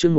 chương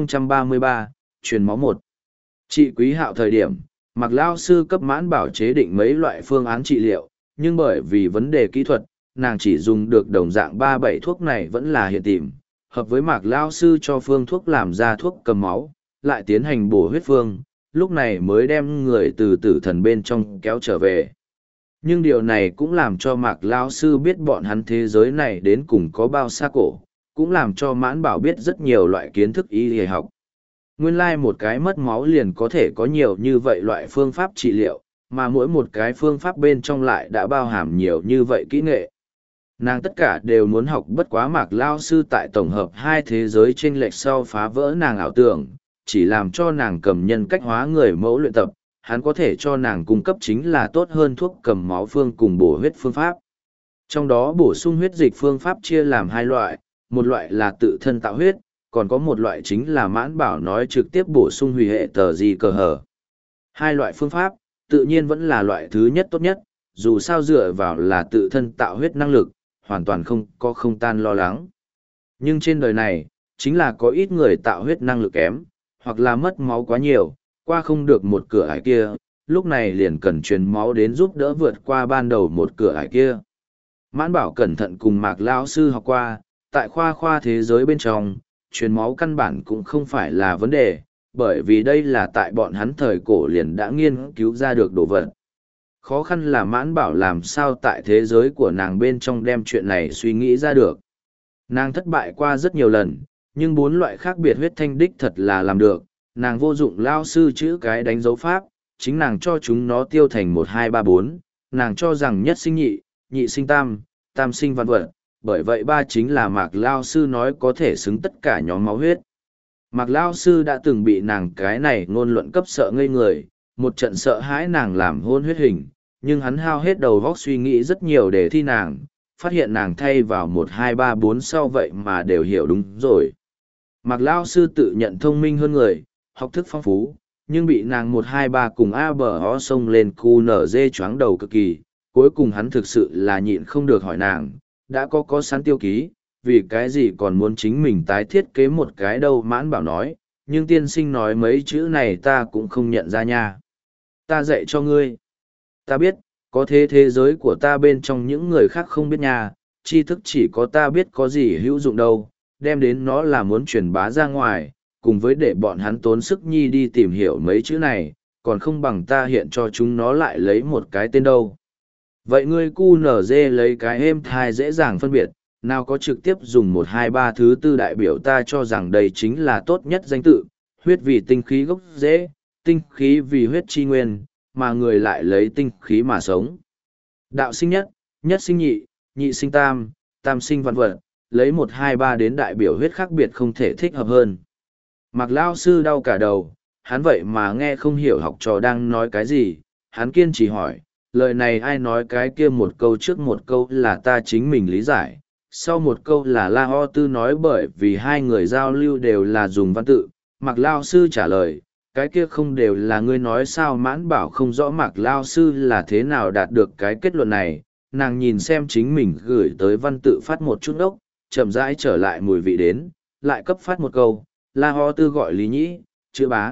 1033, truyền máu một. Trị Quý Hạo thời điểm, Mạc Lao sư cấp Mãn Bảo chế định mấy loại phương án trị liệu, nhưng bởi vì vấn đề kỹ thuật, nàng chỉ dùng được đồng dạng 3-7 thuốc này vẫn là hiện tìm, hợp với Mạc Lao sư cho phương thuốc làm ra thuốc cầm máu, lại tiến hành bổ huyết phương, lúc này mới đem người từ tử thần bên trong kéo trở về. Nhưng điều này cũng làm cho Mạc Lao sư biết bọn hắn thế giới này đến cùng có bao xa cổ, cũng làm cho Mãn Bảo biết rất nhiều loại kiến thức y y học. Nguyên lai một cái mất máu liền có thể có nhiều như vậy loại phương pháp trị liệu, mà mỗi một cái phương pháp bên trong lại đã bao hàm nhiều như vậy kỹ nghệ. Nàng tất cả đều muốn học, bất quá Mạc Lao sư tại tổng hợp hai thế giới chênh lệch sau phá vỡ nàng ảo tưởng, chỉ làm cho nàng cầm nhân cách hóa người mẫu luyện tập, hắn có thể cho nàng cung cấp chính là tốt hơn thuốc cầm máu phương cùng bổ huyết phương pháp. Trong đó bổ sung huyết dịch phương pháp chia làm hai loại, một loại là tự thân tạo huyết, còn có một loại chính là Mãn Bảo nói trực tiếp bổ sung hủy hệ tờ gì cờ hở. Hai loại phương pháp, tự nhiên vẫn là loại thứ nhất tốt nhất, dù sao dựa vào là tự thân tạo huyết năng lực, hoàn toàn không có không tan lo lắng. Nhưng trên đời này, chính là có ít người tạo huyết năng lực kém, hoặc là mất máu quá nhiều, qua không được một cửa ải kia, lúc này liền cần truyền máu đến giúp đỡ vượt qua ban đầu một cửa ải kia. Mãn Bảo cẩn thận cùng Mạc Lao sư học qua, tại khoa thế giới bên trong, truyền máu căn bản cũng không phải là vấn đề, bởi vì đây là tại bọn hắn thời cổ liền đã nghiên cứu ra được đồ vật. Khó khăn là Mãn Bảo làm sao tại thế giới của nàng bên trong đem chuyện này suy nghĩ ra được. Nàng thất bại qua rất nhiều lần, nhưng 4 loại khác biệt huyết thanh đích thật là làm được, nàng vô dụng Lao sư chữ cái đánh dấu pháp, chính nàng cho chúng nó tiêu thành 1 2 3 4, nàng cho rằng nhất sinh nhị, nhị sinh tam, tam sinh văn vật, bởi vậy 3 chính là Mạc Lao sư nói có thể xứng tất cả nhóm máu huyết. Mạc Lao sư đã từng bị nàng cái này ngôn luận cấp sợ ngây người, một trận sợ hãi nàng làm hôn huyết hình, nhưng hắn hao hết đầu vóc suy nghĩ rất nhiều để thi nàng, phát hiện nàng thay vào 1 2 3 4 sau vậy mà đều hiểu đúng rồi. Mạc Lao sư tự nhận thông minh hơn người, học thức phong phú, nhưng bị nàng 1 2 3 cùng A bờ ho xông lên cu nở dê choáng đầu cực kỳ, cuối cùng hắn thực sự là nhịn không được hỏi nàng, đã có sẵn tiêu ký, vì cái gì còn muốn chính mình tái thiết kế một cái đâu. Mãn Bảo nói, nhưng tiên sinh nói mấy chữ này ta cũng không nhận ra nha. Ta dạy cho ngươi. Ta biết, có thế giới của ta bên trong những người khác không biết nha, tri thức chỉ có ta biết có gì hữu dụng đâu, đem đến nó là muốn truyền bá ra ngoài, cùng với để bọn hắn tốn sức nhi đi tìm hiểu mấy chữ này, còn không bằng ta hiện cho chúng nó lại lấy một cái tên đâu. Vậy ngươi cu nở dê lấy cái êm thai dễ dàng phân biệt, nào có trực tiếp dùng 1 2 3 thứ tư đại biểu, ta cho rằng đây chính là tốt nhất danh tự, huyết vì tinh khí gốc rễ, tinh khí vì huyết chi nguyên, mà người lại lấy tinh khí mà sống. Đạo sinh nhất, nhất sinh nhị, nhị sinh tam, tam sinh văn vật, lấy 1 2 3 đến đại biểu huyết khác biệt không thể thích hợp hơn. Mạc Lao sư đau cả đầu, hắn vậy mà nghe không hiểu học trò đang nói cái gì, hắn kiên trì hỏi, lời này ai nói, cái kia một câu trước một câu là ta chính mình lý giải, sau một câu là La Ho Tư nói, bởi vì hai người giao lưu đều là dùng văn tự. Mạc Lao sư trả lời, cái kia không đều là ngươi nói sao. Mãn Bảo không rõ Mạc Lao sư là thế nào đạt được cái kết luận này, nàng nhìn xem chính mình gửi tới văn tự phát một chút ốc, chậm rãi trở lại mùi vị đến, lại cấp phát một câu, La Ho Tư gọi Lý Nhĩ, chữ Bá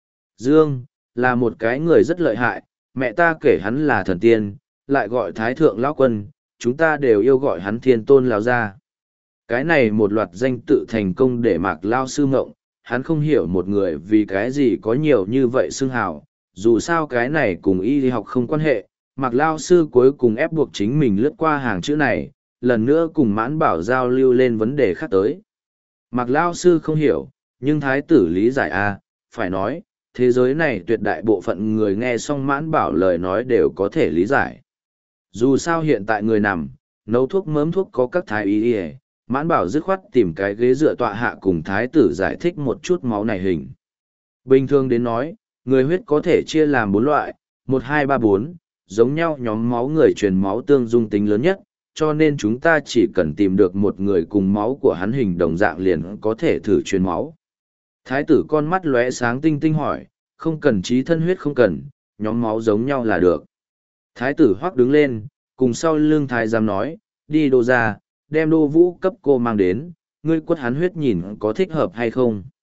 Dương, là một cái người rất lợi hại, mẹ ta kể hắn là thần tiên, lại gọi Thái Thượng Lão Quân, chúng ta đều yêu gọi hắn Thiên Tôn Lão Gia. Cái này một loạt danh tự thành công để Mạc Lao sư ngộng, hắn không hiểu một người vì cái gì có nhiều như vậy xưng hào, dù sao cái này cùng y học không quan hệ. Mạc Lao sư cuối cùng ép buộc chính mình lướt qua hàng chữ này, lần nữa cùng Mãn Bảo giao lưu lên vấn đề khác tới. Mạc Lao sư không hiểu, nhưng thái tử lý giải phải nói, thế giới này tuyệt đại bộ phận người nghe xong Mãn Bảo lời nói đều có thể lý giải. Dù sao hiện tại người nằm, nấu thuốc mớm thuốc có các thái y y, Mãn Bảo dứt khoát tìm cái ghế dựa tọa hạ cùng thái tử giải thích một chút máu này hình. Bình thường đến nói, người huyết có thể chia làm 4 loại, 1 2 3 4, giống nhau nhóm máu người truyền máu tương dung tính lớn nhất, cho nên chúng ta chỉ cần tìm được một người cùng máu của hắn hình đồng dạng liền có thể thử truyền máu. Thái tử con mắt lóe sáng tinh tinh hỏi, không cần trí thân huyết, không cần, nhóm máu giống nhau là được. Thái tử hoắc đứng lên, cùng sau lưng thái giám nói, đi Đô ra, đem Đô Vũ cấp cô mang đến, ngươi quất hắn huyết nhìn có thích hợp hay không.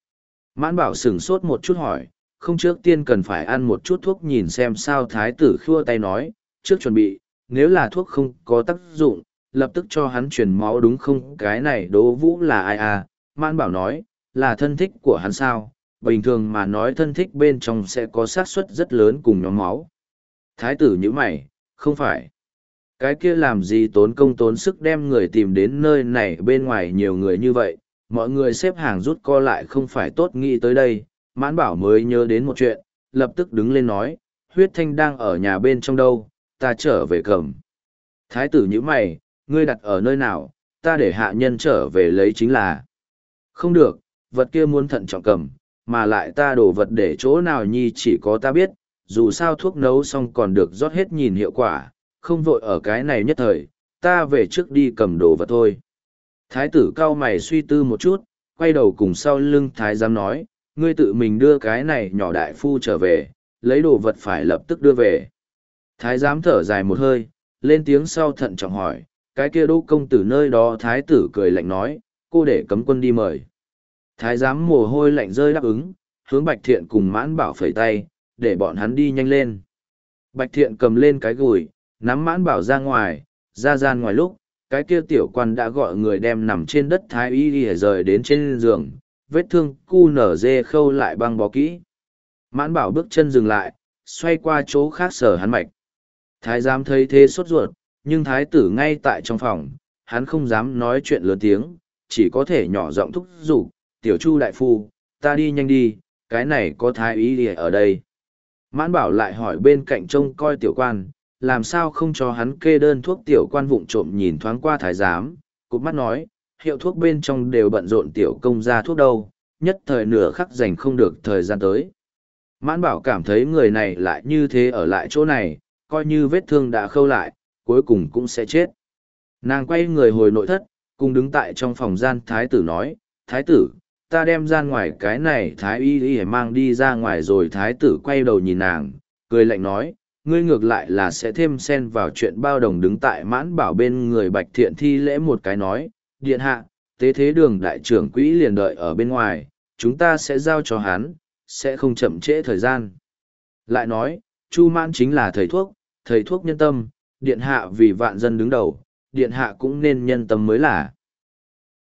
Mãn bảo sửng sốt một chút hỏi, không trước tiên cần phải ăn một chút thuốc nhìn xem sao. Thái tử khua tay nói, trước chuẩn bị, nếu là thuốc không có tác dụng, lập tức cho hắn truyền máu đúng không? Cái này Đỗ Vũ là ai à? Mãn bảo nói, là thân thích của hắn sao? Bình thường mà nói thân thích bên trong sẽ có xác suất rất lớn cùng nhóm máu. Thái tử nhíu mày, không phải. Cái kia làm gì tốn công tốn sức đem người tìm đến nơi này, bên ngoài nhiều người như vậy, mọi người xếp hàng rút co lại không phải tốt nghĩ tới đây. Mãn bảo mới nhớ đến một chuyện, lập tức đứng lên nói, huyết thanh đang ở nhà bên trong đâu, ta trở về cầm. Thái tử nhíu mày, ngươi đặt ở nơi nào, ta để hạ nhân trở về lấy chính là. Không được, vật kia muốn thận trọng cầm, mà lại ta đổ vật để chỗ nào nhi chỉ có ta biết, dù sao thuốc nấu xong còn được rót hết nhìn hiệu quả, không vội ở cái này nhất thời, ta về trước đi cầm đồ vật thôi. Thái tử cao mày suy tư một chút, quay đầu cùng sau lưng thái giám nói, ngươi tự mình đưa cái này nhỏ đại phu trở về, lấy đồ vật phải lập tức đưa về. Thái giám thở dài một hơi, lên tiếng sau thận trọng hỏi, cái kia Đỗ công tử nơi đó? Thái tử cười lạnh nói, cô để cấm quân đi mời. Thái giám mồ hôi lạnh rơi đáp ứng, hướng Bạch Thiện cùng Mãn Bảo phẩy tay, để bọn hắn đi nhanh lên. Bạch Thiện cầm lên cái gùi, nắm Mãn Bảo ra ngoài, ra gian ngoài lúc, cái kia tiểu quan đã gọi người đem nằm trên đất thái y đi rời đến trên giường, vết thương cu nở dê khâu lại băng bó kỹ. Mãn Bảo bước chân dừng lại, xoay qua chỗ khác sở hắn mạch. Thái giám thấy thế sốt ruột, nhưng thái tử ngay tại trong phòng, hắn không dám nói chuyện lớn tiếng, chỉ có thể nhỏ giọng thúc giục, tiểu Chu đại phu, ta đi nhanh đi, cái này có thái y đi ở đây. Mãn Bảo lại hỏi bên cạnh trông coi tiểu quan, làm sao không cho hắn kê đơn thuốc? Tiểu quan vụng trộm nhìn thoáng qua thái giám, cụp mắt nói, hiệu thuốc bên trong đều bận rộn tiểu công ra thuốc đâu, nhất thời nửa khắc dành không được thời gian tới. Mãn Bảo cảm thấy người này lại như thế ở lại chỗ này, coi như vết thương đã khâu lại, cuối cùng cũng sẽ chết. Nàng quay người hồi nội thất, cùng đứng tại trong phòng gian thái tử nói, thái tử, ta đem ra ngoài cái này thái y y mang đi ra ngoài rồi. Thái tử quay đầu nhìn nàng, cười lạnh nói, ngươi ngược lại là sẽ thêm xen vào chuyện bao đồng. Đứng tại Mãn Bảo bên người Bạch Thiện thi lễ một cái nói, điện hạ, tế thế đường đại trưởng quỹ liền đợi ở bên ngoài, chúng ta sẽ giao cho hắn, sẽ không chậm trễ thời gian. Lại nói, Chu Mãn chính là thầy thuốc nhân tâm, điện hạ vì vạn dân đứng đầu, điện hạ cũng nên nhân tâm mới là.